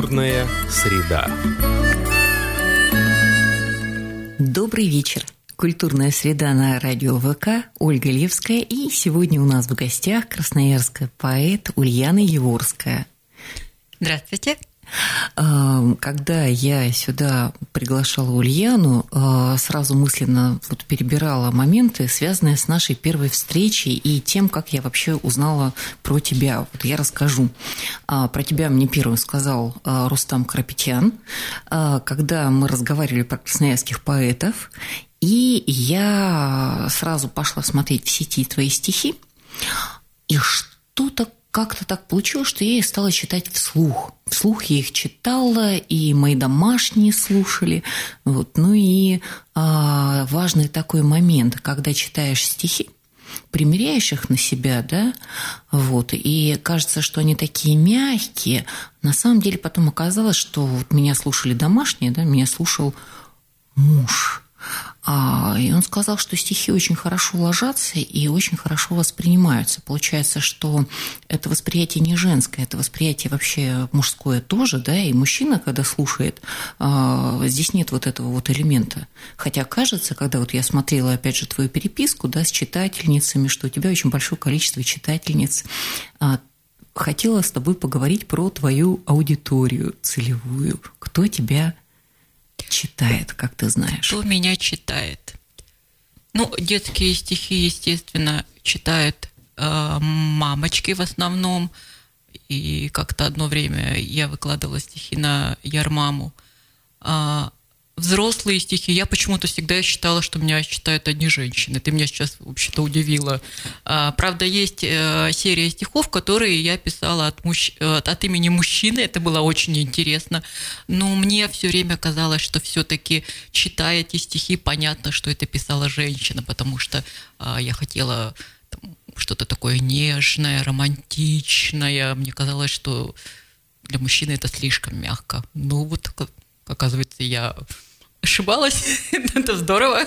Культурная среда. Добрый вечер. Культурная среда на радио ВК, Ольга Левская. И сегодня у нас в гостях красноярская поэт Ульяна Яворская. Здравствуйте. Когда я сюда приглашала Ульяну, сразу мысленно перебирала моменты, связанные с нашей первой встречей и тем, как я вообще узнала про тебя. Вот я расскажу. Про тебя мне первым сказал Рустам Карапетян, когда мы разговаривали про красноярских поэтов, и я сразу пошла смотреть в сети твои стихи, и что-то как-то так получилось, что я их стала читать вслух. Вслух я их читала, и мои домашние слушали. Ну и важный такой момент, когда читаешь стихи, примеряешь их на себя, да, и кажется, что они такие мягкие. На самом деле потом оказалось, что меня слушали домашние, да, меня слушал муж. И он сказал, что стихи очень хорошо ложатся и очень хорошо воспринимаются. Получается, что это восприятие не женское, это восприятие вообще мужское тоже, да, и мужчина, когда слушает, здесь нет этого элемента. Хотя кажется, когда я смотрела, опять же, твою переписку, да, с читательницами, что у тебя очень большое количество читательниц. Хотела с тобой поговорить про твою аудиторию целевую. Кто тебя читает, как ты знаешь? Кто меня читает? Детские стихи, естественно, читают мамочки в основном. И как-то одно время я выкладывала стихи на Ярмаму. Взрослые стихи я почему-то всегда считала, что меня читают одни женщины. Ты меня сейчас, вообще-то, удивила. Правда, есть серия стихов, которые я писала от имени мужчины. Это было очень интересно. Но мне все время казалось, что все-таки, читая эти стихи, понятно, что это писала женщина, потому что я хотела что-то такое нежное, романтичное. Мне казалось, что для мужчины это слишком мягко. Оказывается, я ошибалась. Это здорово.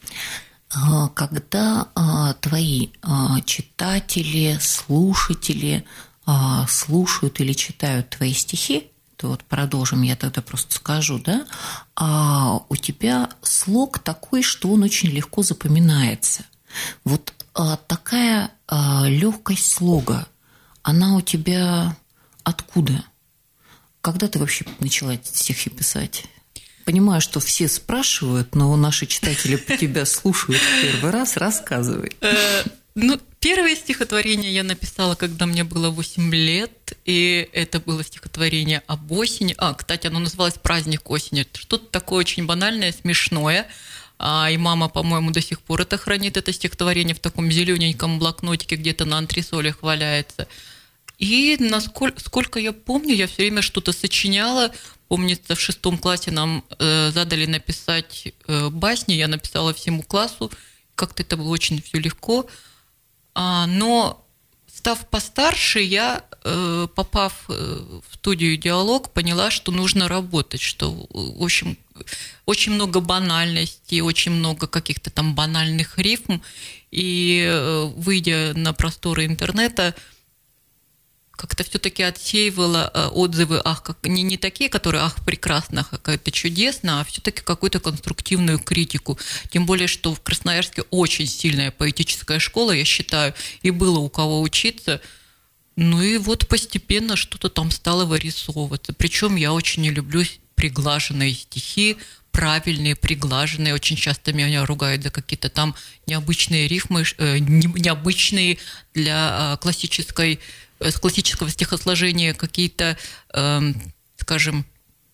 Когда твои читатели, слушатели слушают или читают твои стихи, то продолжим, я тогда просто скажу, да, у тебя слог такой, что он очень легко запоминается. Такая легкость слога, она у тебя откуда? Когда ты вообще начала эти стихи писать? Понимаю, что все спрашивают, но наши читатели тебя слушают в первый раз. Рассказывай. Первое стихотворение я написала, когда мне было 8 лет, и это было стихотворение об осени. Кстати, оно называлось «Праздник осени». Что-то такое очень банальное, смешное. И мама, по-моему, до сих пор это хранит, это стихотворение в таком зелененьком блокнотике, где-то на антресолях валяется. И сколько я помню, я все время что-то сочиняла. Помнится, в 6 классе нам задали написать басни, я написала всему классу. Как-то это было очень все легко. Но став постарше, я, попав в студию «Диалог», поняла, что нужно работать, что, в общем, очень много банальностей, очень много каких-то там банальных рифм. И, выйдя на просторы интернета, как-то все-таки отсеивала отзывы, не такие, которые прекрасно, это чудесно, а все-таки какую-то конструктивную критику. Тем более, что в Красноярске очень сильная поэтическая школа, я считаю, и было у кого учиться. И постепенно что-то там стало вырисовываться. Причем я очень не люблю приглаженные стихи, правильные, приглаженные. Очень часто меня ругают за какие-то там необычные рифмы, необычные для классического стихосложения какие-то, скажем,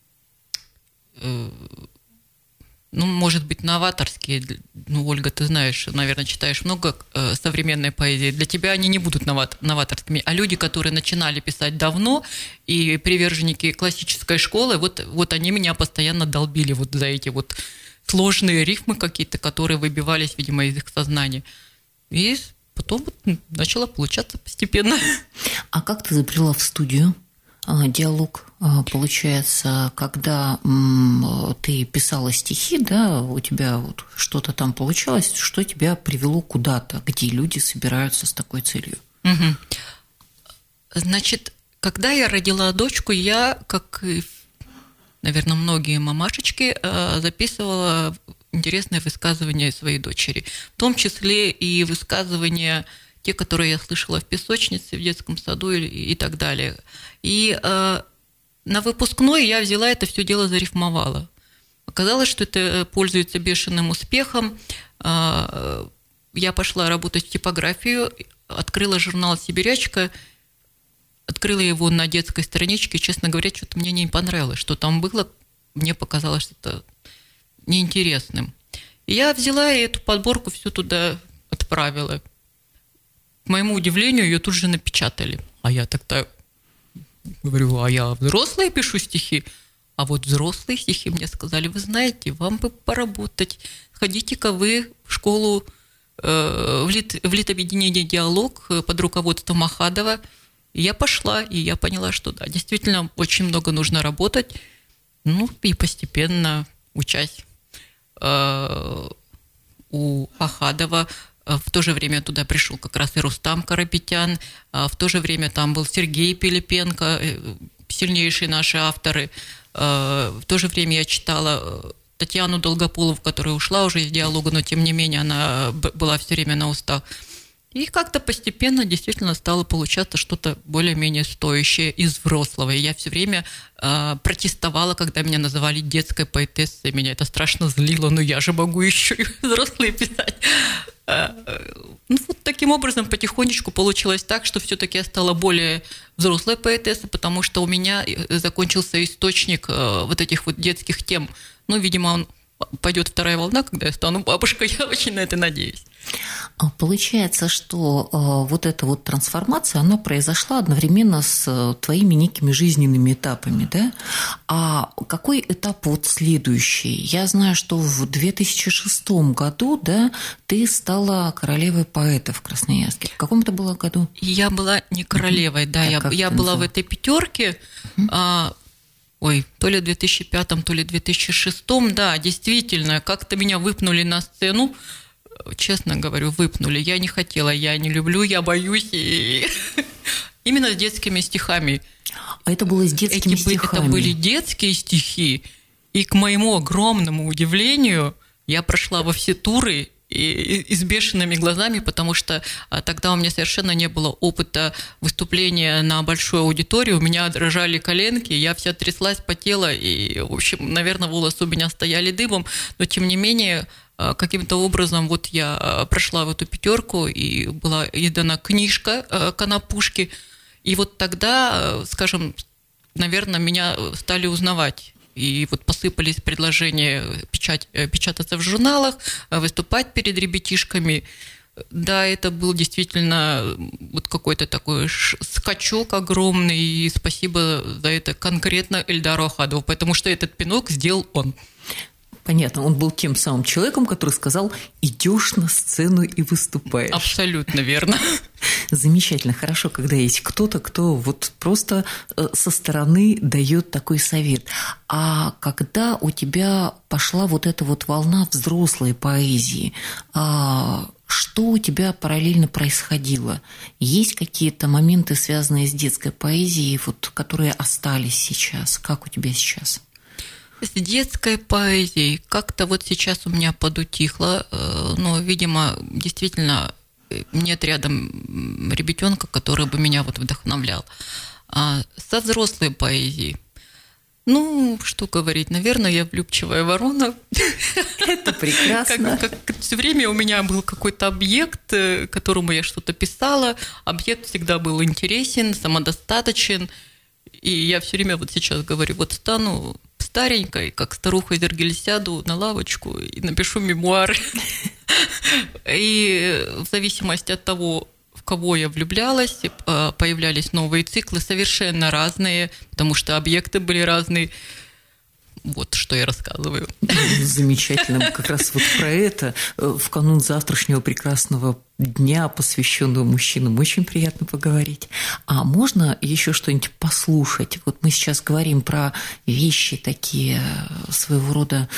может быть, новаторские. Ольга, ты знаешь, наверное, читаешь много современной поэзии. Для тебя они не будут новаторскими. А люди, которые начинали писать давно, и приверженники классической школы, вот они меня постоянно долбили за эти сложные рифмы какие-то, которые выбивались, видимо, из их сознания. И потом начало получаться постепенно. А как ты забрела в студию «Диалог»? Получается, когда ты писала стихи, да, у тебя что-то там получалось, что тебя привело куда-то, где люди собираются с такой целью? Значит, когда я родила дочку, я, как и наверное, многие мамашечки, записывала интересные высказывания своей дочери. В том числе и высказывания, те, которые я слышала в песочнице, в детском саду и так далее. И на выпускной я взяла это все дело, зарифмовала. Оказалось, что это пользуется бешеным успехом. Я пошла работать в типографию, открыла журнал «Сибирячка», открыла его на детской страничке, честно говоря, что-то мне не понравилось, что там было, мне показалось что-то неинтересным. И я взяла и эту подборку всю туда отправила. К моему удивлению, ее тут же напечатали. А я тогда говорю, а я взрослая пишу стихи? А вот взрослые стихи мне сказали, вы знаете, вам бы поработать, ходите-ка вы в школу в литобъединение «Диалог» под руководством Ахадова. И я пошла, и я поняла, что да, действительно очень много нужно работать. Ну, и постепенно, учась у Ахадова, в то же время туда пришел как раз и Рустам Карапетян, в то же время там был Сергей Пилипенко, сильнейшие наши авторы. В то же время я читала Татьяну Долгополову, которая ушла уже из «Диалога», но тем не менее она была все время на устах. И как-то постепенно действительно стало получаться что-то более-менее стоящее из взрослого. И я все время протестовала, когда меня называли детской поэтессой. Меня это страшно злило, но я же могу еще и взрослые писать. Ну, вот таким образом потихонечку получилось так, что все-таки я стала более взрослой поэтессой, потому что у меня закончился источник вот этих вот детских тем. Ну, видимо, пойдет вторая волна, когда я стану бабушкой, я очень на это надеюсь. Получается, что вот эта вот трансформация, она произошла одновременно с твоими некими жизненными этапами, да? А какой этап вот следующий? Я знаю, что в 2006 году, да, ты стала королевой поэтов в Красноярске. В каком это было году? Я была не королевой, да, я была в этой пятерке. То ли в 2005, то ли в 2006, да, действительно, как-то меня выпнули на сцену, честно говорю, выпнули. Я не хотела, я не люблю, я боюсь. И именно с детскими стихами. А это было с детскими стихами? Это были детские стихи, и к моему огромному удивлению я прошла во все туры, и с бешеными глазами, потому что тогда у меня совершенно не было опыта выступления на большую аудиторию, у меня дрожали коленки, я вся тряслась, потела, и, в общем, наверное, волосы у меня стояли дыбом, но, тем не менее, каким-то образом вот я прошла в эту пятерку, и была издана книжка «Конопушки», и вот тогда, скажем, наверное, меня стали узнавать. И вот посыпались предложения печататься в журналах, выступать перед ребятишками. Да, это был действительно вот какой-то такой скачок огромный, и спасибо за это конкретно Эльдару Ахадову, потому что этот пинок сделал он. Понятно, он был тем самым человеком, который сказал: идешь на сцену и выступаешь. Абсолютно верно. Замечательно, хорошо, когда есть кто-то, кто вот просто со стороны дает такой совет. А когда у тебя пошла вот эта вот волна взрослой поэзии, что у тебя параллельно происходило? Есть какие-то моменты, связанные с детской поэзией, вот, которые остались сейчас? Как у тебя сейчас? С детской поэзией как-то вот сейчас у меня подутихло, но, видимо, действительно нет рядом ребятенка, который бы меня вот вдохновлял. А со взрослой поэзией, ну, что говорить, наверное, я влюбчивая ворона. Это прекрасно. Все время у меня был какой-то объект, которому я что-то писала. Объект всегда был интересен, самодостаточен. И я все время вот сейчас говорю, вот стану старенькой, как старуха из Эргиль, сяду на лавочку и напишу мемуары. И в зависимости от того, в кого я влюблялась, появлялись новые циклы, совершенно разные, потому что объекты были разные. Вот что я рассказываю. Замечательно. Как раз вот про это в канун завтрашнего прекрасного дня, посвященного мужчинам, очень приятно поговорить. А можно еще что-нибудь послушать? Вот мы сейчас говорим про вещи такие своего рода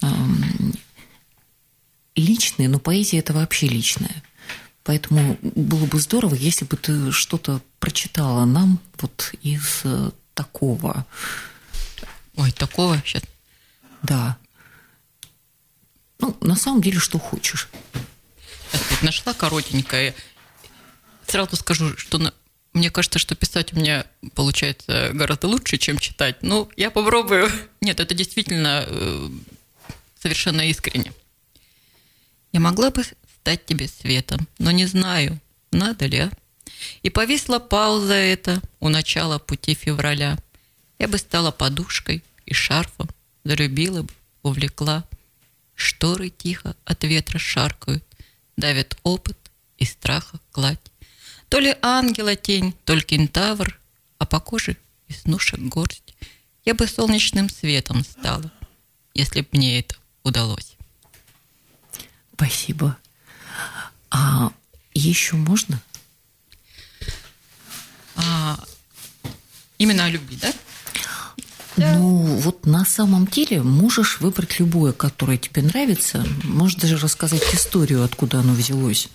личные, но поэзия – это вообще личное. Поэтому было бы здорово, если бы ты что-то прочитала нам вот из такого. Ой, такого сейчас. Да. Ну, на самом деле, что хочешь. Сейчас нашла коротенькое. Сразу скажу, что мне кажется, что писать у меня получается гораздо лучше, чем читать. Ну, я попробую. Нет, это действительно совершенно искренне. Я могла бы стать тебе светом, но не знаю, надо ли, а? И повисла пауза эта у начала пути февраля. Я бы стала подушкой и шарфом, залюбила бы, увлекла. Шторы тихо от ветра шаркают, давят опыт и страха кладь. То ли ангела тень, то ли кентавр, а по коже веснушек горсть. Я бы солнечным светом стала, если б мне это удалось. Спасибо. А еще можно? Именно о любви, да? Ну, вот на самом деле можешь выбрать любое, которое тебе нравится. Можешь даже рассказать историю, откуда оно взялось.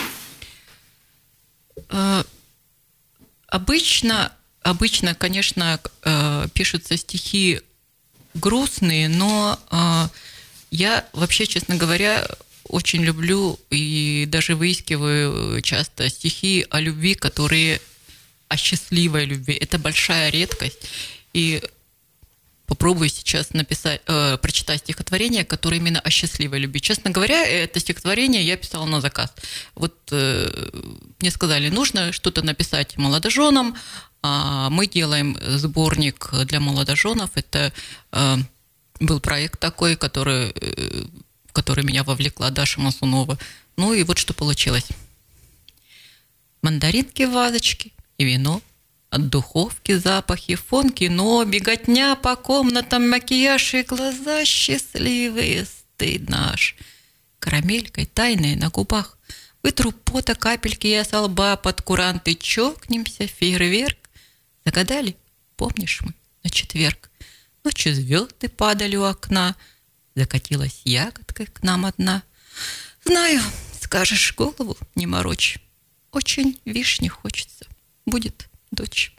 Обычно, конечно, пишутся стихи грустные, но я вообще, честно говоря, очень люблю и даже выискиваю часто стихи о любви, которые о счастливой любви. Это большая редкость. И попробую сейчас прочитать стихотворение, которое именно о счастливой любви. Честно говоря, это стихотворение я писала на заказ. Вот мне сказали, нужно что-то написать молодоженам. Мы делаем сборник для молодоженов. Это был проект такой, в который меня вовлекла Даша Мазунова. Ну и вот что получилось. Мандаринки в вазочке и вино. От духовки запахи, фон кино, беготня по комнатам, макияж и глаза счастливые, стыд наш. Карамелькой тайной на губах. Вытру пота капельки я со лба под куранты, чокнемся, фейерверк. Загадали, помнишь мы, на четверг. Ночью звезды падали у окна, закатилась ягодкой к нам одна. Знаю, скажешь, голову не морочь. Очень вишни хочется. Будет дочь.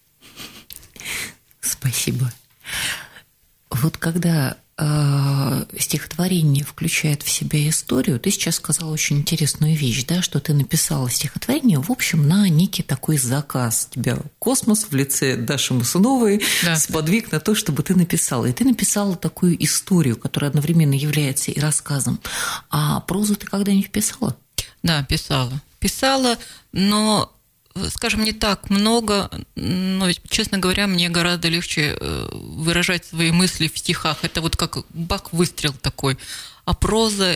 Спасибо. Вот когда стихотворение включает в себя историю, ты сейчас сказала очень интересную вещь, да, что ты написала стихотворение, в общем, на некий такой заказ. Тебя космос в лице Даши Мазуновой сподвиг на то, чтобы ты написала. И ты написала такую историю, которая одновременно является и рассказом. А прозу ты когда-нибудь писала? Да, писала. Писала, но, скажем, не так много, но, честно говоря, мне гораздо легче выражать свои мысли в стихах. Это вот как бах, выстрел такой. А проза...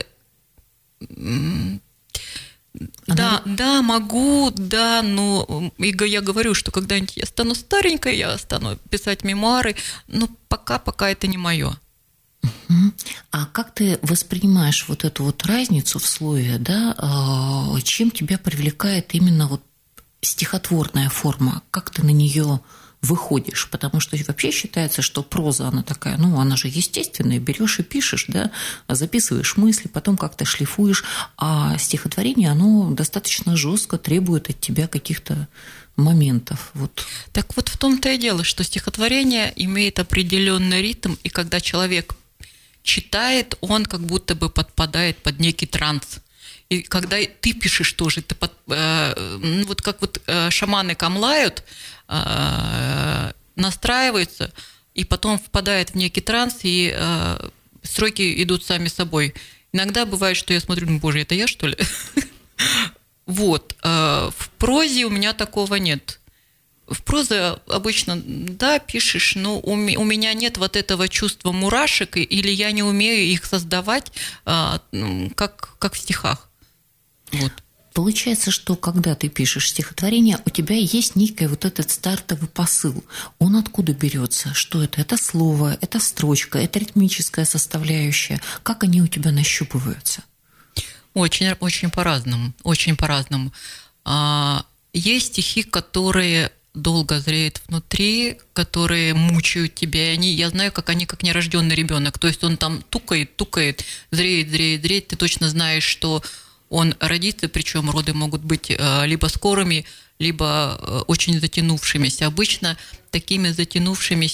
Да, могу, да, но я говорю, что когда-нибудь я стану старенькой, я стану писать мемуары, но пока это не мое. А как ты воспринимаешь вот эту вот разницу в слове, да? Чем тебя привлекает именно вот стихотворная форма? Как ты на нее выходишь? Потому что вообще считается, что проза, она такая, ну, она же естественная, берешь и пишешь, да, записываешь мысли, потом как-то шлифуешь, а стихотворение, оно достаточно жестко требует от тебя каких-то моментов. Вот. Так вот в том-то и дело, что стихотворение имеет определенный ритм, и когда человек читает, он как будто бы подпадает под некий транс. И когда ты пишешь тоже, ты вот как вот шаманы камлают, настраиваются, и потом впадает в некий транс, и строки идут сами собой. Иногда бывает, что я смотрю, ну, боже, это я, что ли? Вот. В прозе у меня такого нет. В прозе обычно, да, пишешь, но у меня нет вот этого чувства мурашек, или я не умею их создавать, как в стихах. Вот. Получается, что когда ты пишешь стихотворение, у тебя есть некий вот этот стартовый посыл. Он откуда берется? Что это? Это слово, это строчка, это ритмическая составляющая. Как они у тебя нащупываются? Очень, очень по-разному. Очень по-разному. Есть стихи, которые долго зреют внутри, которые мучают тебя. Я знаю, как они, как нерожденный ребенок. То есть он там тукает, зреет. Ты точно знаешь, что он родится, причем роды могут быть либо скорыми, либо очень затянувшимися. Обычно такими затянувшимися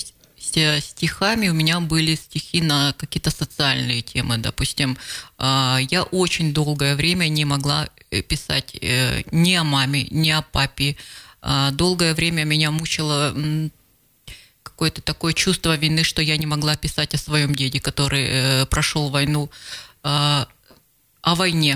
стихами у меня были стихи на какие-то социальные темы. Допустим, я очень долгое время не могла писать ни о маме, ни о папе. Долгое время меня мучило какое-то такое чувство вины, что я не могла писать о своем деде, который прошел войну, о войне.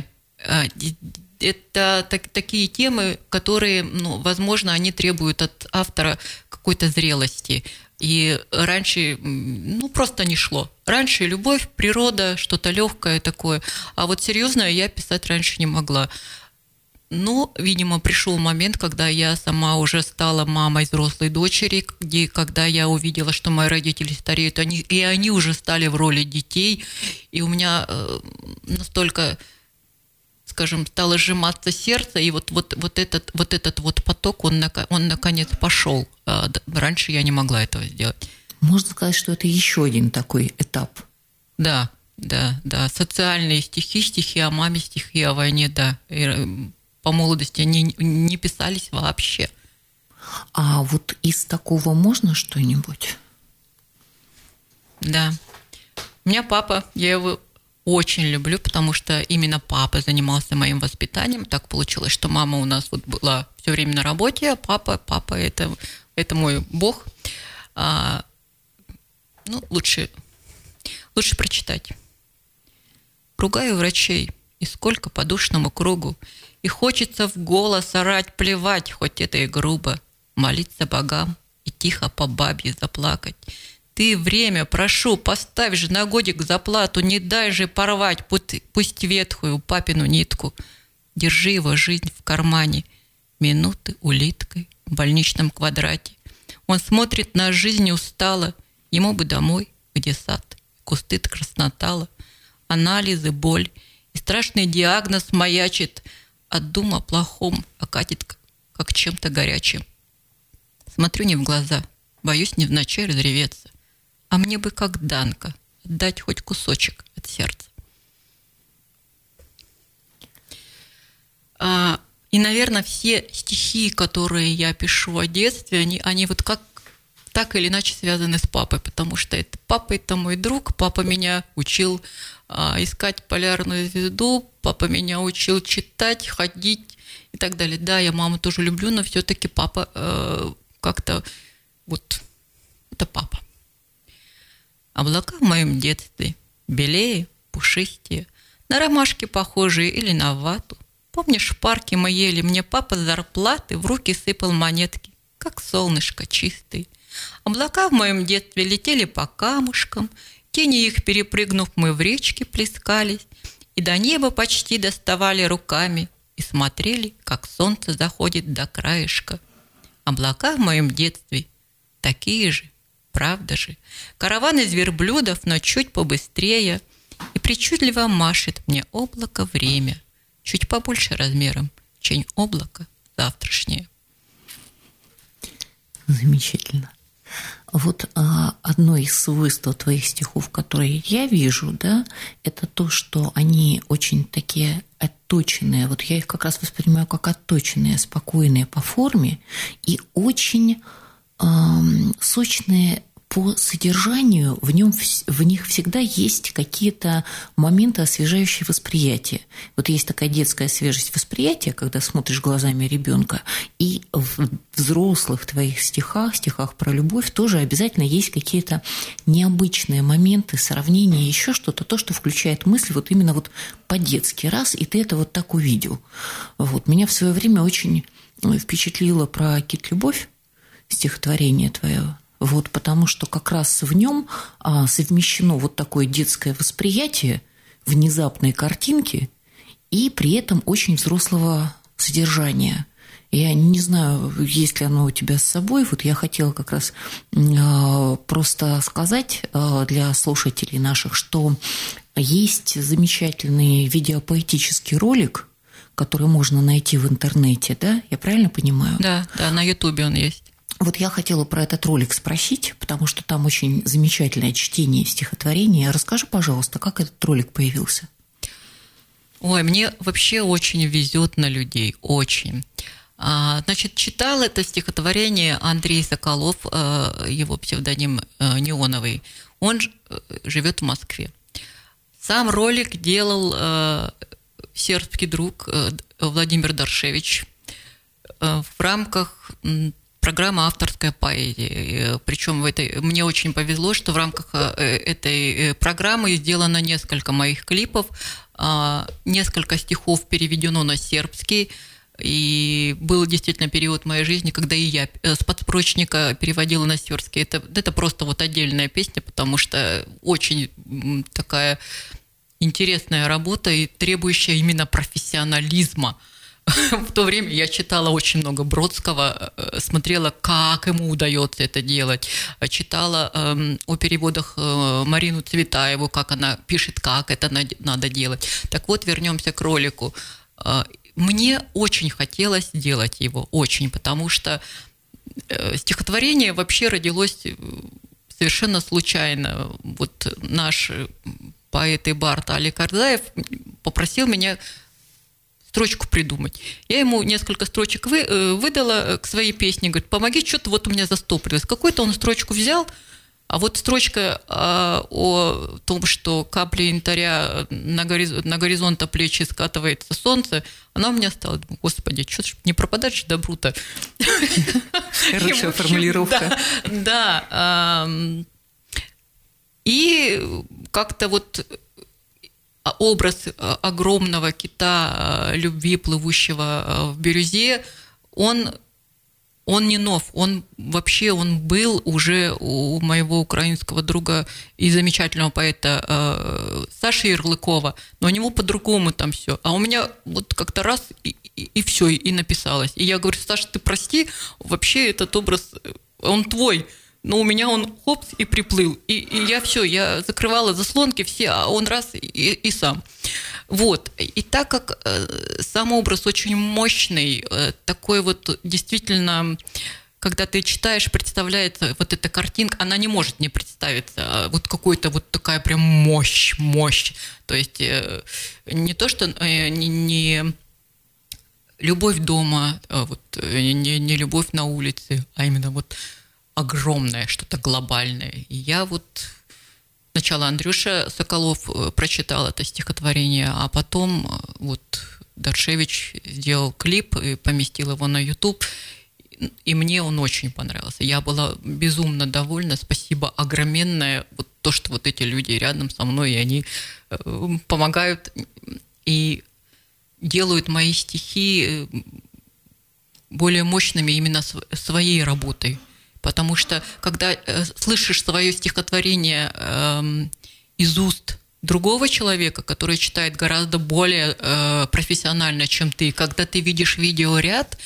Это такие темы, которые, возможно, они требуют от автора какой-то зрелости. И раньше, просто не шло. Раньше любовь, природа, что-то легкое такое. А вот серьезное я писать раньше не могла. Но, видимо, пришел момент, когда я сама уже стала мамой взрослой дочери, когда я увидела, что мои родители стареют, и они уже стали в роли детей, и у меня настолько, скажем, стало сжиматься сердце, и вот этот поток, он наконец пошел. Раньше я не могла этого сделать. Можно сказать, что это еще один такой этап. Да. Социальные стихи о маме, стихи о войне, да. По молодости они не писались вообще. А вот из такого можно что-нибудь? Да. У меня папа, я его очень люблю, потому что именно папа занимался моим воспитанием. Так получилось, что мама у нас вот была все время на работе, а папа это мой бог. Лучше прочитать. Ругаю врачей, и сколько по душному кругу. И хочется в голос орать, плевать, хоть это и грубо, молиться богам и тихо по бабье заплакать. Ты время, прошу, поставь же на годик заплату, не дай же порвать, пусть ветхую папину нитку. Держи его жизнь в кармане, минуты улиткой в больничном квадрате. Он смотрит на жизнь устало, ему бы домой, где сад, кусты краснотала, анализы, боль, и страшный диагноз маячит. От дума плохом окатит, как чем-то горячим. Смотрю не в глаза, боюсь невзначай разреветься. А мне бы, как Данка, отдать хоть кусочек от сердца. И, наверное, все стихи, которые я пишу о детстве, они вот так или иначе связаны с папой, потому что папа – это мой друг, папа меня учил искать полярную звезду, папа меня учил читать, ходить и так далее. Да, я маму тоже люблю, но все-таки папа как-то вот это папа. Облака в моем детстве белее, пушистее, на ромашки похожие или на вату. Помнишь, в парке мы ели, мне папа с зарплаты в руки сыпал монетки, как солнышко чистые. Облака в моем детстве летели по камушкам, тени их перепрыгнув, мы в речке плескались, и до неба почти доставали руками и смотрели, как солнце заходит до краешка. Облака в моем детстве такие же, правда же. Караван из верблюдов, но чуть побыстрее, и причудливо машет мне облако время, чуть побольше размером, чем облако завтрашнее. Замечательно. Вот одно из свойств твоих стихов, которые я вижу, да, это то, что они очень такие отточенные. Вот я их как раз воспринимаю как отточенные, спокойные по форме и очень сочные по содержанию. В них всегда есть какие-то моменты, освежающие восприятие. Вот есть такая детская свежесть восприятия, когда смотришь глазами ребенка, и в взрослых твоих стихах про любовь тоже обязательно есть какие-то необычные моменты, сравнения, еще что-то, то, что включает мысль вот именно вот по-детски раз, и ты это вот так увидел. Вот. Меня в свое время очень впечатлило про «Кит-любовь», стихотворение твое. Вот, потому что как раз в нем совмещено вот такое детское восприятие внезапной картинки и при этом очень взрослого содержания. Я не знаю, есть ли оно у тебя с собой. Вот я хотела как раз просто сказать для слушателей наших, что есть замечательный видеопоэтический ролик, который можно найти в интернете, да? Я правильно понимаю? Да, на Ютубе он есть. Вот я хотела про этот ролик спросить, потому что там очень замечательное чтение стихотворения. Расскажи, пожалуйста, как этот ролик появился? Ой, мне вообще очень везет на людей, очень. Значит, читал это стихотворение Андрей Соколов, его псевдоним Неоновый. Он живет в Москве. Сам ролик делал сербский друг Владимир Даршевич в рамках программы «Авторская поэзия». Причем мне очень повезло, что в рамках этой программы сделано несколько моих клипов, несколько стихов переведено на сербский. И был действительно период моей жизни, когда и я с подстрочника переводила на сербский. Это просто вот отдельная песня, потому что очень такая интересная работа и требующая именно профессионализма. В то время я читала очень много Бродского, смотрела, как ему удается это делать, читала о переводах Марину Цветаеву, как она пишет, как это надо делать. Так вот, вернемся к ролику. Мне очень хотелось сделать его, очень, потому что стихотворение вообще родилось совершенно случайно. Вот наш поэт и бард Алик Арзаев попросил меня строчку придумать. Я ему несколько строчек выдала к своей песне, говорит, помоги, что-то вот у меня застопорилось. Какую-то он строчку взял, а вот строчка о том, что капли янтаря на горизонт плечи скатывается солнце, она у меня стала. Думаю, господи, что ж не пропадать же добру-то. Хорошая формулировка. Да. И как-то вот образ огромного кита любви, плывущего в бирюзе, он не нов, он был уже у моего украинского друга и замечательного поэта Саши Ярлыкова, но у него по-другому там все. А у меня вот как-то раз и все, и написалось. И я говорю, Саша, ты прости, вообще этот образ, он твой, но у меня он хопс и приплыл. И я закрывала заслонки все, а он раз и сам. Вот. И так как сам образ очень мощный, такой вот действительно, когда ты читаешь, представляется вот эта картинка, она не может не представиться. Вот какой-то вот такая прям мощь. То есть не то, что не любовь дома, вот, не любовь на улице, а именно вот огромное, что-то глобальное. И я вот сначала Андрюша Соколов прочитал это стихотворение, а потом вот Даршевич сделал клип и поместил его на YouTube, и мне он очень понравился. Я была безумно довольна, спасибо огроменное, вот то, что вот эти люди рядом со мной, и они помогают и делают мои стихи более мощными именно своей работой. Потому что, когда слышишь свое стихотворение из уст другого человека, который читает гораздо более профессионально, чем ты, когда ты видишь видеоряд,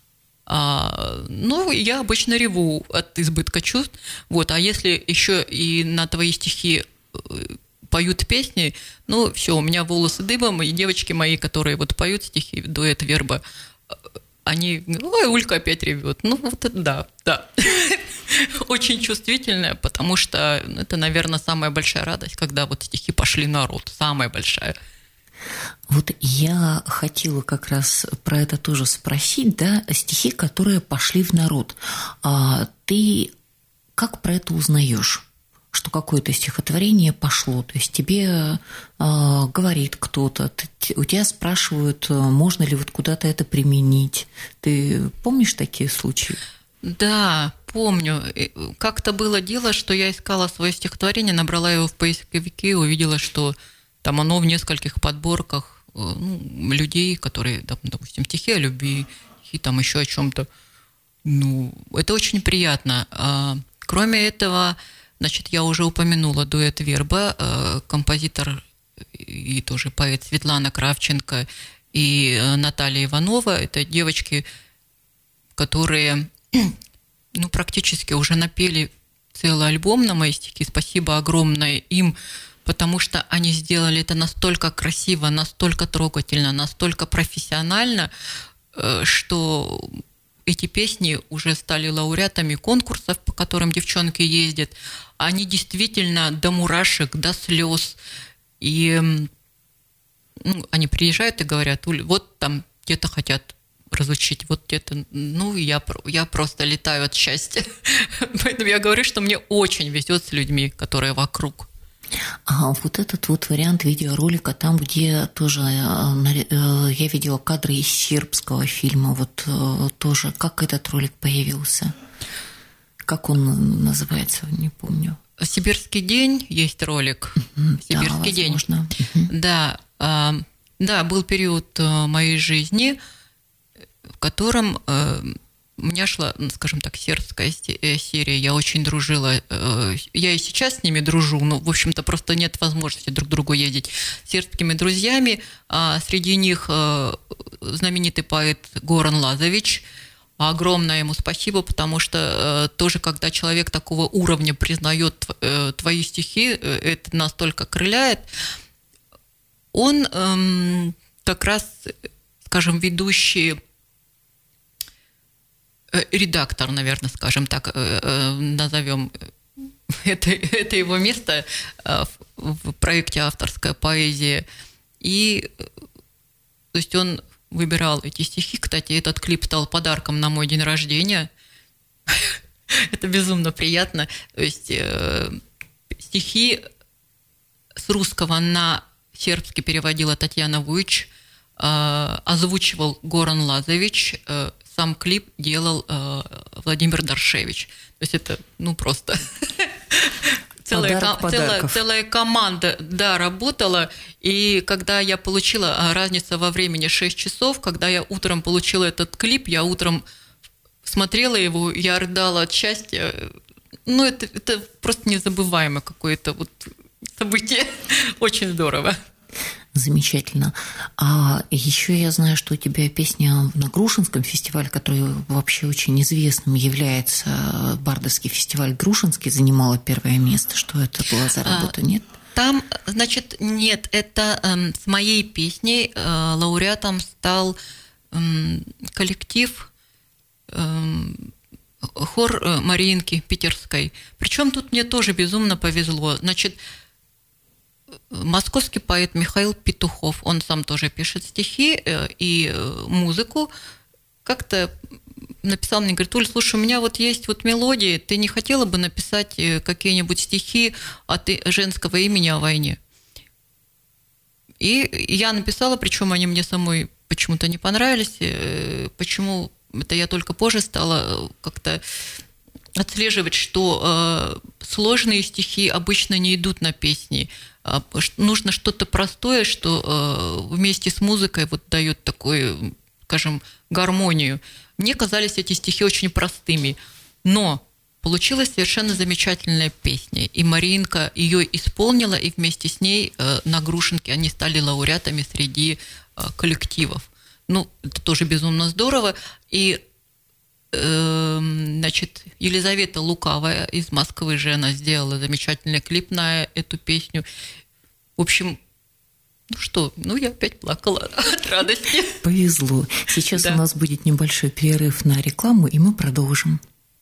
я обычно реву от избытка чувств. Вот, а если еще и на твои стихи поют песни, все, у меня волосы дыбом, и девочки мои, которые вот поют стихи, дуэт Верба, они, ой, Улька опять ревет. Вот это да. Очень чувствительная, потому что это, наверное, самая большая радость, когда вот стихи пошли на рот. Самая большая. Вот я хотела как раз про это тоже спросить, да, стихи, которые пошли в народ. Ты как про это узнаешь? Что какое-то стихотворение пошло, то есть тебе говорит кто-то, у тебя спрашивают, можно ли вот куда-то это применить. Ты помнишь такие случаи? Да, помню. Как-то было дело, что я искала свое стихотворение, набрала его в поисковике и увидела, что там оно в нескольких подборках людей, которые, допустим, стихи о любви, стихи там еще о чем-то. Это очень приятно. Кроме этого, значит, я уже упомянула дуэт Верба, композитор и тоже поэт Светлана Кравченко и Наталья Иванова. Это девочки, которые практически уже напели целый альбом на мои стихи. Спасибо огромное им, потому что они сделали это настолько красиво, настолько трогательно, настолько профессионально, что эти песни уже стали лауреатами конкурсов, по которым девчонки ездят. Они действительно до мурашек, до слез. И они приезжают и говорят, Уль, вот там где-то хотят разучить вот это, ну, я просто летаю от счастья. Поэтому я говорю, что мне очень везет с людьми, которые вокруг. А вот этот вот вариант видеоролика, там, где тоже я видела кадры из сербского фильма, вот тоже, как этот ролик появился? Как он называется, не помню. «Сибирский день» есть ролик. «Сибирский день». Да, да, был период моей жизни, в котором у меня шла, скажем так, сербская серия. Я очень дружила. Я и сейчас с ними дружу, но, в общем-то, просто нет возможности друг к другу ездить с сербскими друзьями. Среди них знаменитый поэт Горан Лазович. Огромное ему спасибо, потому что тоже, когда человек такого уровня признает твои стихи, это настолько окрыляет. Он как раз, скажем, ведущий редактор, наверное, скажем так, назовем это его место в проекте «Авторская поэзия». И, то есть, он выбирал эти стихи. Кстати, этот клип стал подарком на мой день рождения. Это безумно приятно. То есть, стихи с русского на сербский переводила Татьяна Вуйч, озвучивал Горан Лазович, сам клип делал Владимир Даршевич. То есть это, ну, просто целая команда, да, работала. И когда я получила, разница во времени 6 часов, когда я утром получила этот клип, я утром смотрела его, я рыдала от счастья. Ну, это просто незабываемое какое-то вот событие. Очень здорово. Замечательно. А еще я знаю, что у тебя песня на Грушинском фестивале, который вообще очень известным является, Бардовский фестиваль Грушинский, занимала первое место. Что это была за работа, нет? Там, значит, нет, это с моей песней лауреатом стал коллектив хор Мариинки Питерской. Причем тут мне тоже безумно повезло. Значит, московский поэт Михаил Петухов, он сам тоже пишет стихи и музыку, как-то написал мне, говорит: Уль, слушай, у меня вот есть вот мелодии, ты не хотела бы написать какие-нибудь стихи от женского имени о войне? И я написала, причем они мне самой почему-то не понравились, почему, это я только позже стала как-то отслеживать, что сложные стихи обычно не идут на песни. Нужно что-то простое, что вместе с музыкой вот дает такую, скажем, гармонию. Мне казались эти стихи очень простыми, но получилась совершенно замечательная песня. И Маринка ее исполнила, и вместе с ней на Грушинке они стали лауреатами среди коллективов. Ну, это тоже безумно здорово. И значит, Елизавета Лукавая из Москвы же, она сделала замечательный клип на эту песню. В общем, ну что, ну я опять плакала от радости. Повезло. Сейчас у нас будет небольшой перерыв на рекламу, и мы продолжим.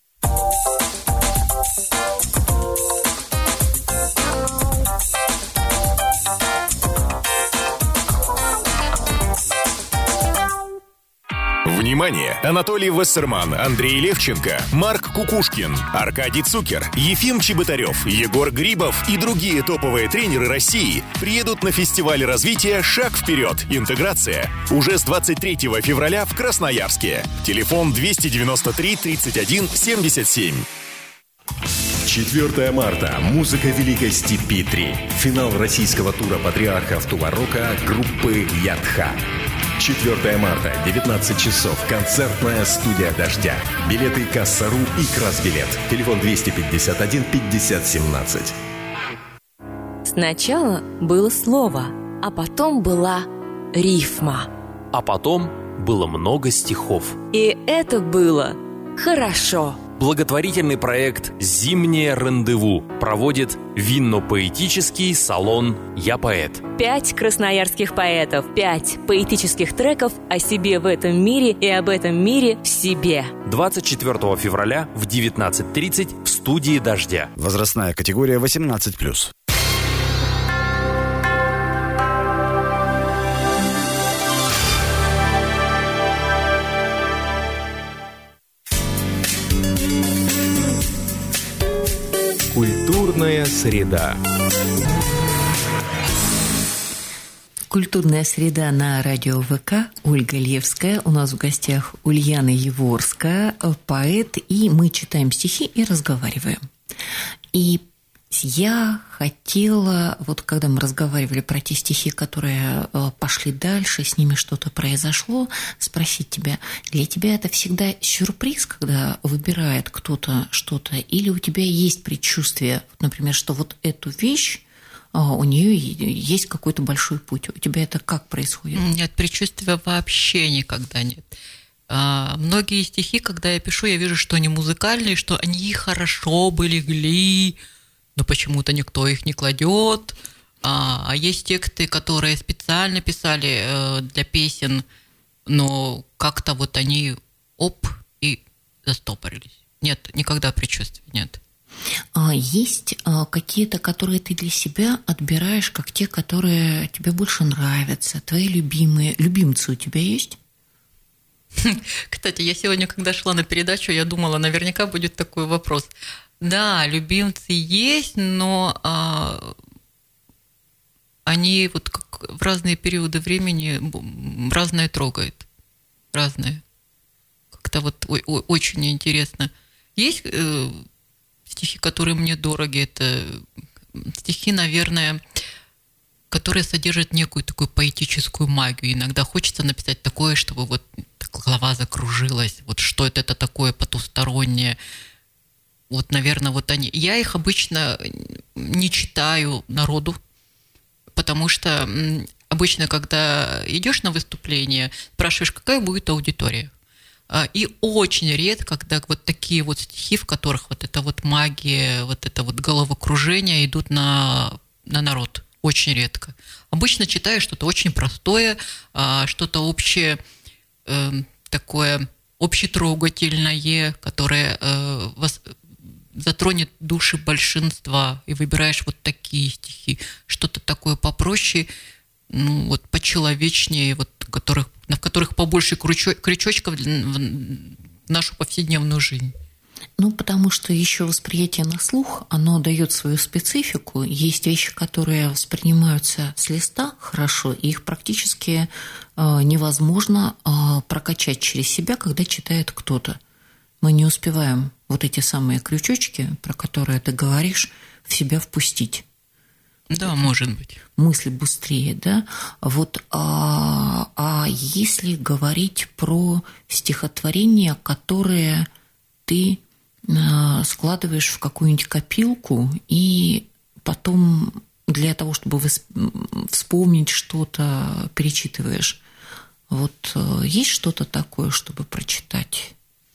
Внимание! Анатолий Вассерман, Андрей Левченко, Марк Кукушкин, Аркадий Цукер, Ефим Чеботарев, Егор Грибов и другие топовые тренеры России приедут на фестиваль развития «Шаг вперед! Интеграция» уже с 23 февраля в Красноярске. Телефон 293 31 77. 4 марта. Музыка Великой Степи 3. Финал российского тура патриархов Туарока группы «Ядха». 4 марта, 19 часов. Концертная студия «Дождя». Билеты «Касса.ру» и «Красбилет». Телефон 251 50 17. Сначала было слово, а потом была рифма. А потом было много стихов. И это было хорошо. Благотворительный проект «Зимнее рандеву» проводит винно-поэтический салон «Я поэт». 5 красноярских поэтов, 5 поэтических треков о себе в этом мире и об этом мире в себе. 24 февраля в 19:30 в студии «Дождя». Возрастная категория 18+. среда». Культурная среда на радио ВК. Ольга Левская. У нас в гостях Ульяна Яворская, поэт. И мы читаем стихи и разговариваем. И я хотела, вот когда мы разговаривали про те стихи, которые пошли дальше, с ними что-то произошло, спросить тебя, для тебя это всегда сюрприз, когда выбирает кто-то что-то, или у тебя есть предчувствие, например, что вот эту вещь, у нее есть какой-то большой путь. У тебя это как происходит? Нет, предчувствия вообще никогда нет. Многие стихи, когда я пишу, я вижу, что они музыкальные, что они хорошо бы легли, но почему-то никто их не кладет. А есть тексты, которые специально писали для песен, но как-то вот они и застопорились. Нет, никогда предчувствий нет. Есть какие-то, которые ты для себя отбираешь, как те, которые тебе больше нравятся, твои любимые? Любимцы у тебя есть? Кстати, я сегодня, когда шла на передачу, я думала, наверняка будет такой вопрос. Да, любимцы есть, но они вот как в разные периоды времени разное трогают. Разное. Как-то вот очень интересно. Есть стихи, которые мне дороги, это стихи, наверное, которые содержат некую такую поэтическую магию. Иногда хочется написать такое, чтобы вот голова закружилась, вот что это такое потустороннее. Вот, наверное, вот они. Я их обычно не читаю народу, потому что обычно, когда идешь на выступление, спрашиваешь, какая будет аудитория. И очень редко, когда вот такие вот стихи, в которых вот эта вот магия, вот это вот головокружение идут на народ. Очень редко. Обычно читаю что-то очень простое, что-то общее, такое общетрогательное, которое затронет души большинства, и выбираешь вот такие стихи. Что-то такое попроще, ну, вот почеловечнее, вот, в которых побольше крючочков в нашу повседневную жизнь. Ну, потому что еще восприятие на слух, оно дает свою специфику. Есть вещи, которые воспринимаются с листа хорошо, и их практически невозможно прокачать через себя, когда читает кто-то. Мы не успеваем вот эти самые крючочки, про которые ты говоришь, в себя впустить. Да, может быть. Мысли быстрее, да? Вот, если говорить про стихотворения, которые ты складываешь в какую-нибудь копилку, и потом для того, чтобы вспомнить что-то, перечитываешь. Вот есть что-то такое, чтобы прочитать?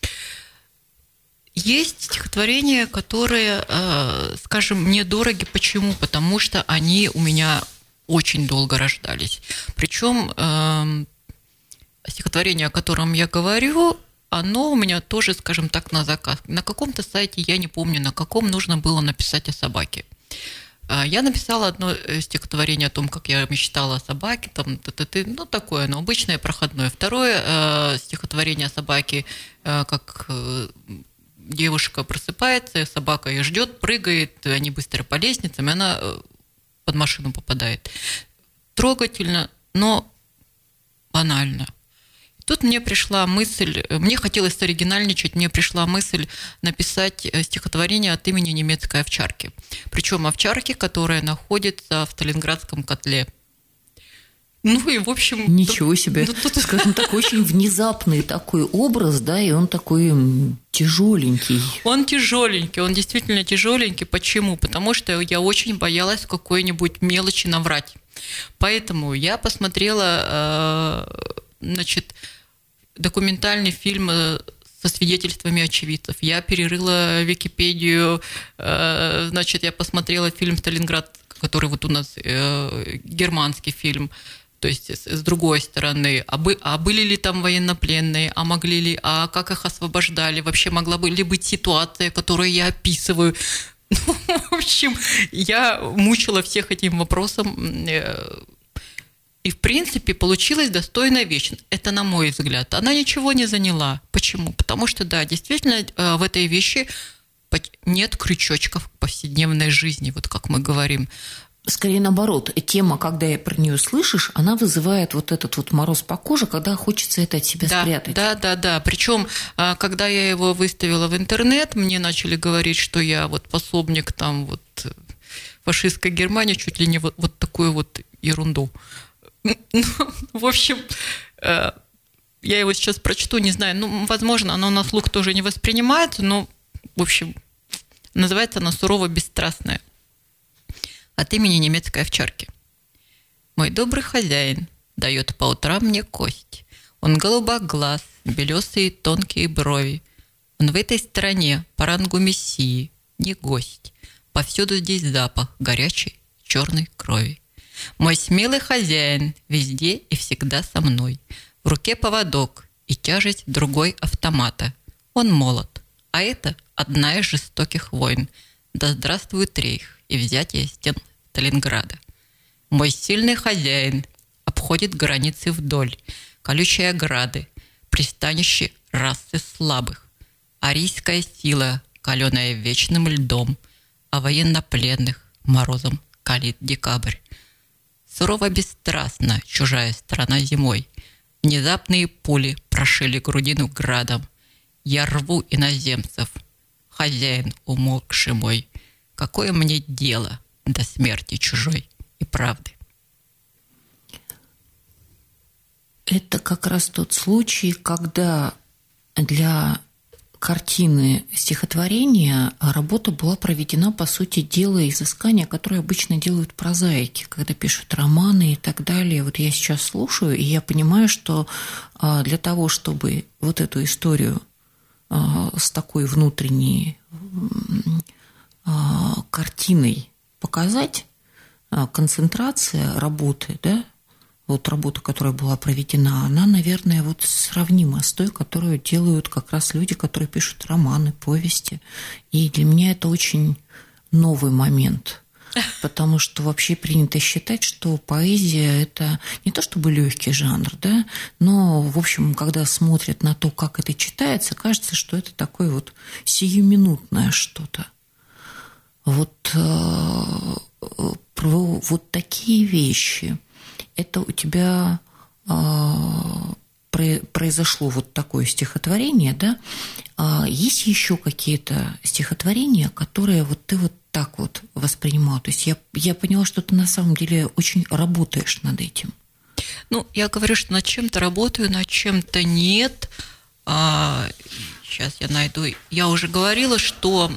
Есть стихотворения, которые, скажем, мне дороги. Почему? Потому что они у меня очень долго рождались. Причем стихотворение, о котором я говорю, оно у меня тоже, скажем так, на заказ. На каком-то сайте, я не помню, на каком нужно было написать о собаке. Я написала одно стихотворение о том, как я мечтала о собаке, там, ну, такое, но обычное, проходное. Второе стихотворение о собаке, как девушка просыпается, собака ее ждет, прыгает, они быстро по лестницам, и она под машину попадает. Трогательно, но банально. Тут мне пришла мысль, мне хотелось оригинальничать, мне пришла мысль написать стихотворение от имени немецкой овчарки. Причем овчарки, которая находится в Сталинградском котле. Ну и, в общем... Ничего себе. Скажем так, очень внезапный такой образ, да, и он такой тяжеленький. Он тяжеленький, он действительно тяжеленький. Почему? Потому что я очень боялась в какой-нибудь мелочи наврать. Поэтому я посмотрела, документальный фильм со свидетельствами очевидцев. Я перерыла Википедию, я посмотрела фильм «Сталинград», который вот у нас германский фильм. То есть с другой стороны, а были ли там военнопленные, а могли ли, а как их освобождали, вообще могла бы ли быть ситуация, которую я описываю. Ну, в общем, я мучила всех этим вопросом, и в принципе получилась достойная вещь. Это на мой взгляд. Она ничего не заняла. Почему? Потому что, да, действительно, в этой вещи нет крючочков в повседневной жизни, вот как мы говорим. Скорее наоборот, тема, когда про нее слышишь, она вызывает вот этот вот мороз по коже, когда хочется это от себя спрятать. Да. Причем, когда я его выставила в интернет, мне начали говорить, что я вот пособник там вот фашистской Германии, чуть ли не вот такую вот ерунду. В общем, я его сейчас прочту, не знаю, возможно, оно на слух тоже не воспринимается, но, в общем, называется оно «Сурово-бесстрастное». От имени немецкой овчарки. Мой добрый хозяин дает по утрам мне кость. Он голубоглаз, белесые тонкие брови. Он в этой стране по рангу мессии, не гость. Повсюду здесь запах горячей черной крови. Мой смелый хозяин везде и всегда со мной. В руке поводок и тяжесть другой автомата. Он молод, а это одна из жестоких войн. Да здравствует рейх и взятие стен Сталинграда. Мой сильный хозяин обходит границы вдоль, колючие ограды, пристанище расы слабых, арийская сила, каленая вечным льдом, а военнопленных морозом калит декабрь. Сурово бесстрастна чужая страна зимой, внезапные пули прошили грудину градом. Я рву иноземцев, хозяин умолкший мой. Какое мне дело до смерти чужой и правды? Это как раз тот случай, когда для картины стихотворения работа была проведена, по сути дела, изыскания, которые обычно делают прозаики, когда пишут романы и так далее. Вот я сейчас слушаю, и я понимаю, что для того, чтобы вот эту историю с такой внутренней картиной показать, концентрация работы, да, вот работа, которая была проведена, она, наверное, вот сравнима с той, которую делают как раз люди, которые пишут романы, повести. И для меня это очень новый момент, потому что вообще принято считать, что поэзия – это не то чтобы легкий жанр, да, но, в общем, когда смотрят на то, как это читается, кажется, что это такое вот сиюминутное что-то. Вот такие вещи. Это у тебя произошло вот такое стихотворение, да? Есть еще какие-то стихотворения, которые вот ты вот так вот воспринимал? То есть я поняла, что ты на самом деле очень работаешь над этим. Я говорю, что над чем-то работаю, над чем-то нет. Сейчас я найду. Я уже говорила, что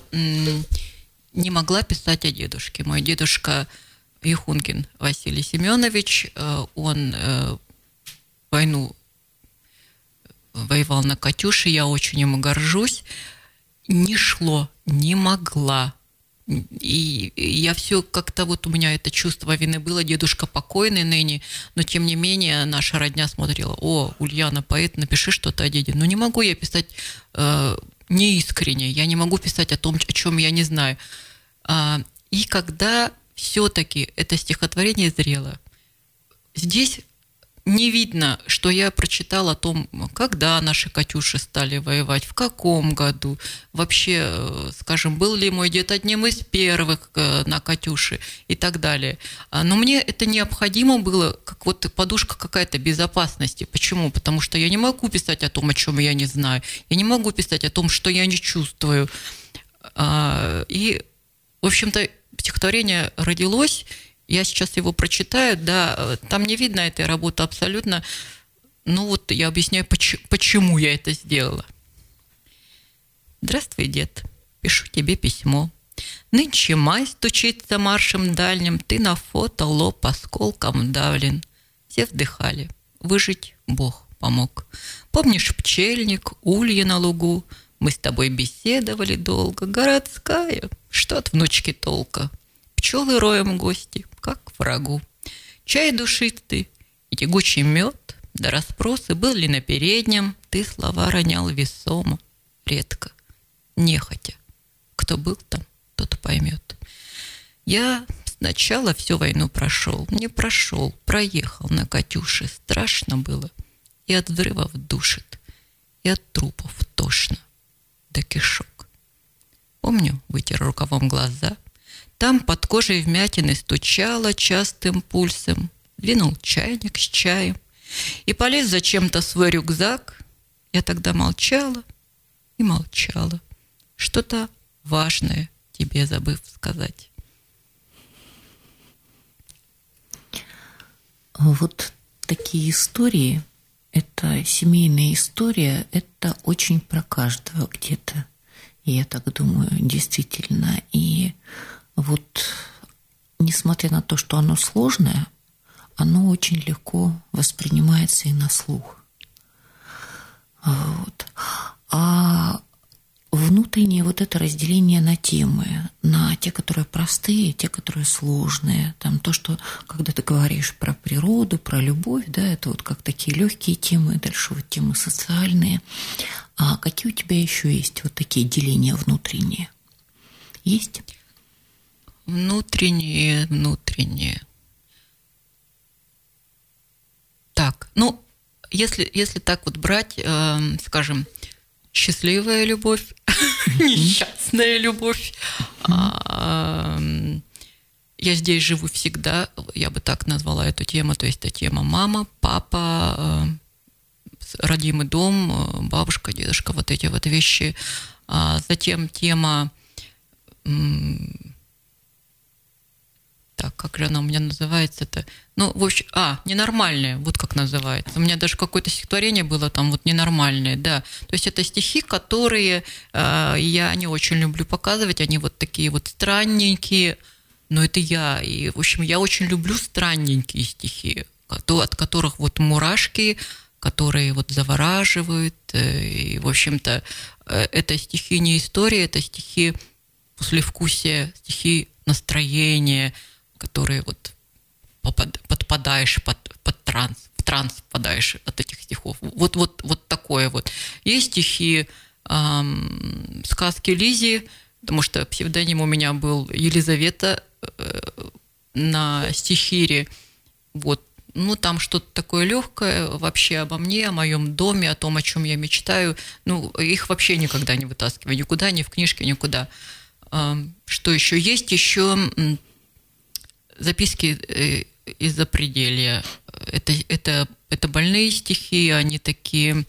не могла писать о дедушке. Мой дедушка Юхункин Василий Семенович, он войну воевал на «Катюше», я очень ему горжусь. Не шло, не могла. И я все как-то вот у меня это чувство вины было. Дедушка покойный ныне, но тем не менее наша родня смотрела: о, Ульяна, поэт, напиши что-то о деде. Но не могу я писать неискренне, я не могу писать о том, о чем я не знаю. И когда все-таки это стихотворение зрело, здесь не видно, что я прочитала о том, когда наши «Катюши» стали воевать, в каком году. Вообще, скажем, был ли мой дед одним из первых на «Катюше» и так далее. Но мне это необходимо было, как вот подушка какая-то безопасности. Почему? Потому что я не могу писать о том, о чем я не знаю. Я не могу писать о том, что я не чувствую. И, в общем-то, стихотворение родилось. Я сейчас его прочитаю, да, там не видно этой работы абсолютно. Вот я объясняю, почему я это сделала. Здравствуй, дед, пишу тебе письмо. Нынче май стучится маршем дальним, ты на фото лоб осколком давлен. Все вдыхали, выжить Бог помог. Помнишь пчельник, улья на лугу? Мы с тобой беседовали долго, городская, что от внучки толка? Пчелы роем гости, как врагу. Чай душистый и тягучий мед, да расспросы, был ли на переднем, ты слова ронял весомо, редко, нехотя. Кто был там, тот поймет. Я сначала всю войну прошел, не прошел, проехал на «Катюше», страшно было, и от взрывов душит, и от трупов тошно, до кишок. Помню, вытер рукавом глаза. Там под кожей вмятины стучало частым пульсом. Двинул чайник с чаем и полез зачем-то в свой рюкзак. Я тогда молчала и молчала. Что-то важное тебе забыв сказать. Вот такие истории, это семейная история, это очень про каждого где-то. Я так думаю, действительно. И вот, несмотря на то, что оно сложное, оно очень легко воспринимается и на слух. Вот. А внутреннее вот это разделение на темы, на те, которые простые, те, которые сложные. Там то, что, когда ты говоришь про природу, про любовь, да, это вот как такие легкие темы, дальше вот темы социальные. А какие у тебя еще есть вот такие деления внутренние? Есть? Внутренние. Так, ну, если так вот брать, скажем, счастливая любовь, несчастная любовь. Я здесь живу всегда, я бы так назвала эту тему, то есть это тема мама, папа, родимый дом, бабушка, дедушка, вот эти вот вещи. Затем тема, так, как же она у меня называется-то? Ну, в общем, ненормальные, вот как называется. У меня даже какое-то стихотворение было там вот ненормальные, да. То есть это стихи, которые я не очень люблю показывать, они вот такие вот странненькие, но это я. И, в общем, я очень люблю странненькие стихи, от которых вот мурашки, которые вот завораживают. И, в общем-то, это стихи не истории, это стихи послевкусия, стихи настроения, которые вот подпадаешь под транс, в транс попадаешь от этих стихов. Вот такое вот. Есть стихи сказки Лизи, потому что псевдоним у меня был Елизавета на стихире. Вот. Ну, там что-то такое легкое вообще обо мне, о моем доме, о том, о чем я мечтаю. Ну, их вообще никогда не вытаскиваю, никуда, ни в книжке, никуда. Что еще? Есть еще записки из запределья. Это больные стихи, они такие,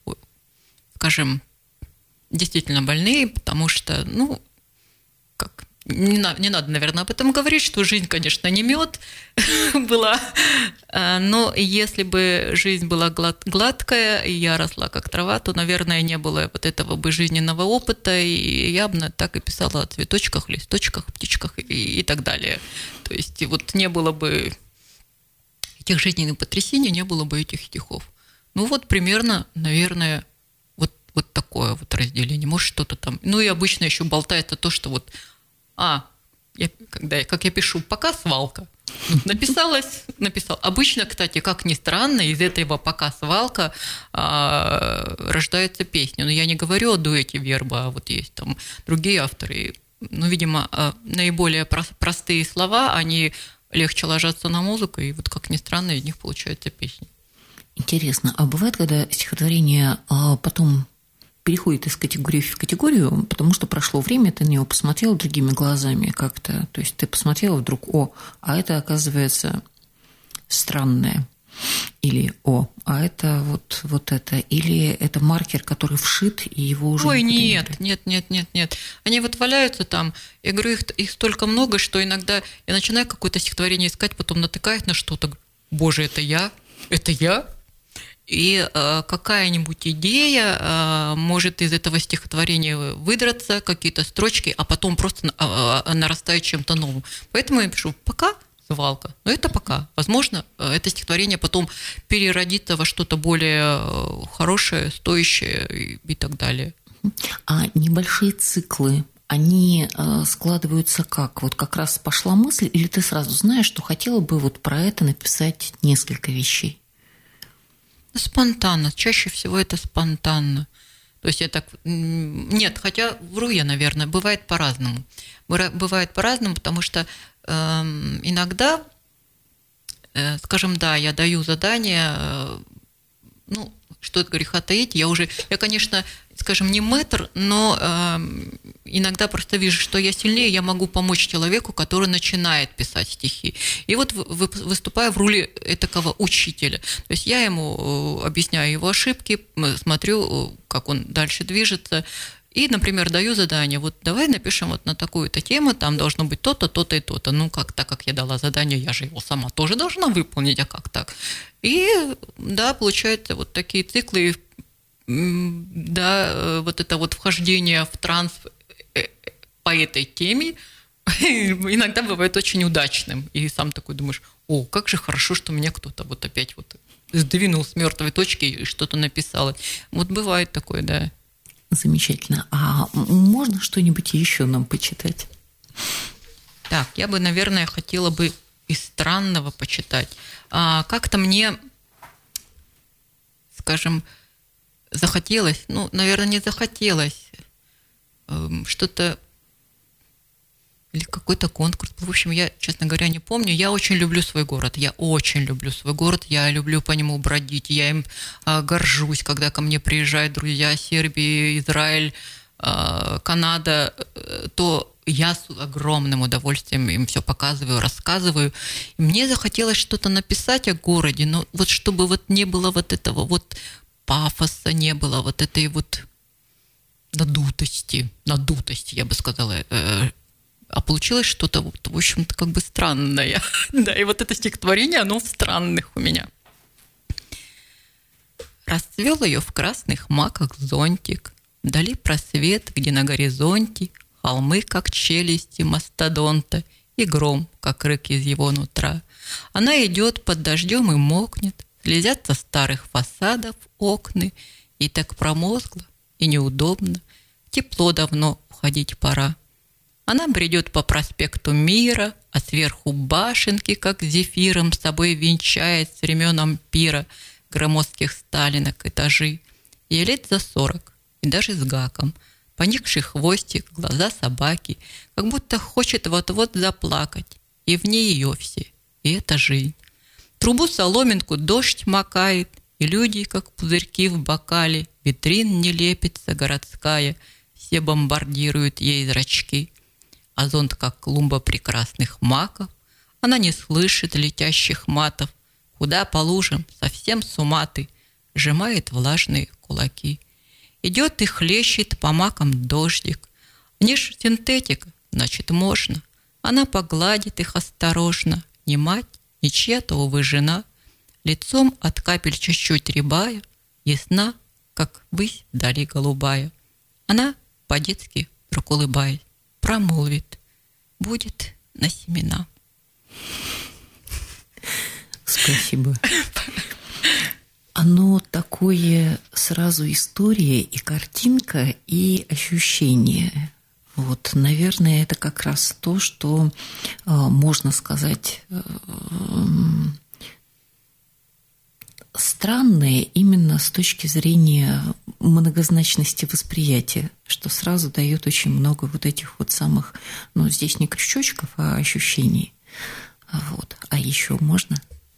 скажем, действительно больные, потому что, ну, как, не надо, наверное, об этом говорить, что жизнь, конечно, не мед была, но если бы жизнь была гладкая, и я росла как трава, то, наверное, не было вот этого бы жизненного опыта, и я бы так и писала о цветочках, листочках, птичках и так далее. То есть вот не было бы этих жизненных потрясений, не было бы этих стихов. Ну вот примерно, наверное, вот такое вот разделение. Может, что-то там. Ну и обычно еще болтается то, что вот как я пишу, пока свалка. Написал. Обычно, кстати, как ни странно, из этого пока свалка рождается песня. Но я не говорю о дуэте Верба, а вот есть там другие авторы. Ну, видимо, наиболее простые слова, они легче ложатся на музыку, и вот как ни странно, из них получается песня. Интересно, а бывает, когда стихотворение потом переходит из категории в категорию, потому что прошло время, ты на него посмотрел другими глазами как-то, то есть ты посмотрела вдруг, а это, оказывается, странное, или а это вот это, или это маркер, который вшит, и его уже... Ой, нет. Они вот валяются там, я говорю, их столько много, что иногда я начинаю какое-то стихотворение искать, потом натыкаюсь на что-то, боже, это я? И какая-нибудь идея может из этого стихотворения выдраться, какие-то строчки, а потом просто нарастает чем-то новым. Поэтому я пишу «пока свалка». Но это пока. Возможно, это стихотворение потом переродится во что-то более хорошее, стоящее и так далее. А небольшие циклы, они складываются как? Вот как раз пошла мысль, или ты сразу знаешь, что хотела бы вот про это написать несколько вещей? Спонтанно. Чаще всего это спонтанно. То есть я так... Нет, хотя вру я, наверное, бывает по-разному. Бывает по-разному, потому что иногда, скажем, да, я даю задание, что от греха таить, я, конечно, скажем, не мэтр, но иногда просто вижу, что я сильнее, я могу помочь человеку, который начинает писать стихи. И вот выступаю в роли такого учителя. То есть я ему объясняю его ошибки, смотрю, как он дальше движется. И, например, даю задание, вот давай напишем вот на такую-то тему, там должно быть то-то, то-то и то-то. Ну, так как я дала задание, я же его сама тоже должна выполнить, а как так? И, да, получается, вот такие циклы, да, вот это вот вхождение в транс по этой теме иногда бывает очень удачным. И сам такой думаешь, о, как же хорошо, что меня кто-то вот опять вот сдвинул с мертвой точки и что-то написал. Вот бывает такое, да. Замечательно. А можно что-нибудь еще нам почитать? Так, я бы, наверное, хотела бы из странного почитать. Как-то мне, скажем, захотелось, ну, наверное, не захотелось, что-то или какой-то конкурс. В общем, я, честно говоря, не помню. Я очень люблю свой город. Я люблю по нему бродить. Я им горжусь, когда ко мне приезжают друзья Сербии, Израиль, Канада, то я с огромным удовольствием им все показываю, рассказываю. И мне захотелось что-то написать о городе, но вот чтобы вот не было вот этого вот пафоса, не было вот этой вот надутости, я бы сказала. А получилось что-то, в общем-то, как бы странное. Да, и вот это стихотворение, оно в странных у меня. Расцвел ее в красных маках зонтик, вдали просвет, где на горизонте холмы, как челюсти мастодонта, и гром, как рык из его нутра. Она идет под дождем и мокнет, слезятся старых фасадов окны, и так промозгло и неудобно, тепло давно уходить пора. Она бредет по проспекту Мира, а сверху башенки, как зефиром, с собой венчает с времен ампира громоздких сталинок этажи. Ей лет за 40, и даже с гаком. Поникший хвостик, глаза собаки, как будто хочет вот-вот заплакать. И в ней ее все, и это жизнь. Трубу-соломинку дождь макает, и люди, как пузырьки в бокале, витрин не лепится городская, все бомбардируют ей зрачки. А зонт, как клумба прекрасных маков, она не слышит летящих матов. Куда по лужам, совсем с ума ты, сжимает влажные кулаки. Идет и хлещет по макам дождик. Они ж синтетика, значит, можно. Она погладит их осторожно. Ни мать, ни чья-то, увы, жена. Лицом от капель чуть-чуть рябая, ясна, как высь вдали голубая. Она по-детски, вдруг улыбаясь, промолвит: будет на семена. Спасибо. Оно такое сразу история и картинка, и ощущение. Вот, наверное, это как раз то, что можно сказать странное именно с точки зрения многозначности восприятия, что сразу дает очень много вот этих вот самых, ну, здесь не крючочков, а ощущений. Вот. А еще можно?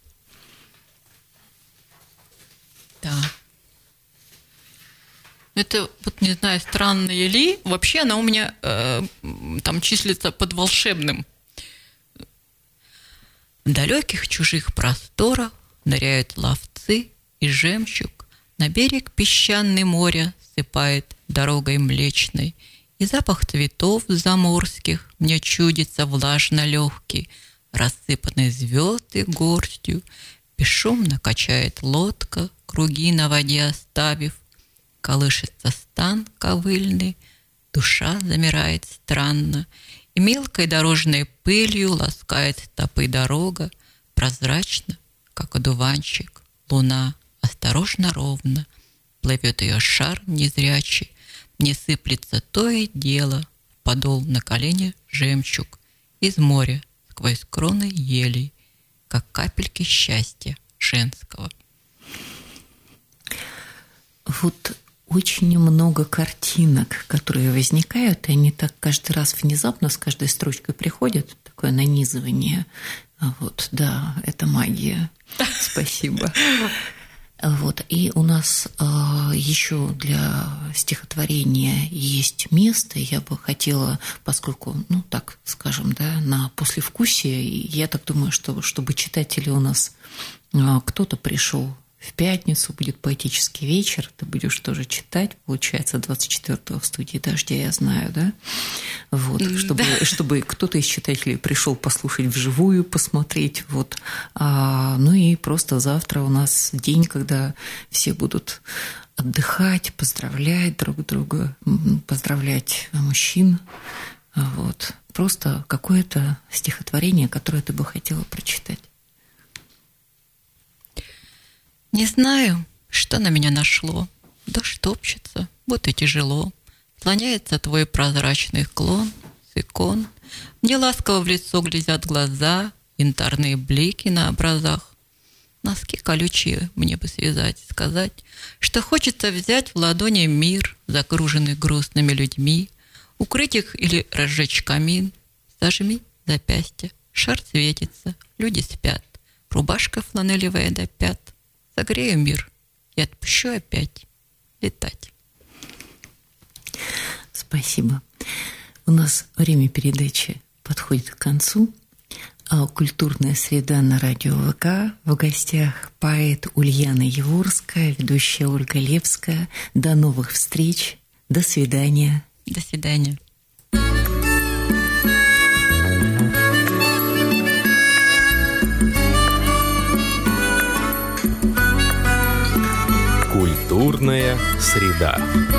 Да. Это, вот не знаю, странное ли, вообще она у меня там числится под волшебным. В далеких чужих просторах ныряют ловцы и жемчуг, на берег песчаный моря сыпает дорогой млечной, и запах цветов заморских мне чудится влажно-легкий, рассыпанный звезды горстью, бесшумно качает лодка, круги на воде оставив, колышется стан ковыльный, душа замирает странно, и мелкой дорожной пылью ласкает стопы дорога, прозрачно, как одуванчик, луна осторожно ровно, плывет ее шар незрячий, не сыплется то и дело, в подол на колени жемчуг, из моря сквозь кроны елей, как капельки счастья женского. Вот очень много картинок, которые возникают, и они так каждый раз внезапно с каждой строчкой приходят, такое нанизывание. Вот, да, это магия. Спасибо. Вот. И у нас еще для стихотворения есть место. Я бы хотела, поскольку, ну, так скажем, да, на послевкусие, я так думаю, что чтобы читатели у нас кто-то пришел в пятницу, будет поэтический вечер, ты будешь тоже читать, получается, 24-го в студии «Дождя», я знаю, да? Вот, чтобы кто-то из читателей пришел послушать вживую, посмотреть, вот. Ну и просто завтра у нас день, когда все будут отдыхать, поздравлять друг друга, поздравлять мужчин, вот. Просто какое-то стихотворение, которое ты бы хотела прочитать. Не знаю, что на меня нашло. Дождь топчется, будто тяжело. Слоняется твой прозрачный клон с икон. Мне ласково в лицо глядят глаза, янтарные блики на образах. Носки колючие мне бы связать, сказать, что хочется взять в ладони мир, загруженный грустными людьми, укрыть их или разжечь камин. Зажми запястье, шар светится, люди спят, рубашка фланелевая до пят. Согрею мир и отпущу опять летать. Спасибо. У нас время передачи подходит к концу. Культурная среда на радио ВК. В гостях поэт Ульяна Яворская, ведущая Ольга Левская. До новых встреч. До свидания. До свидания. Культурная среда.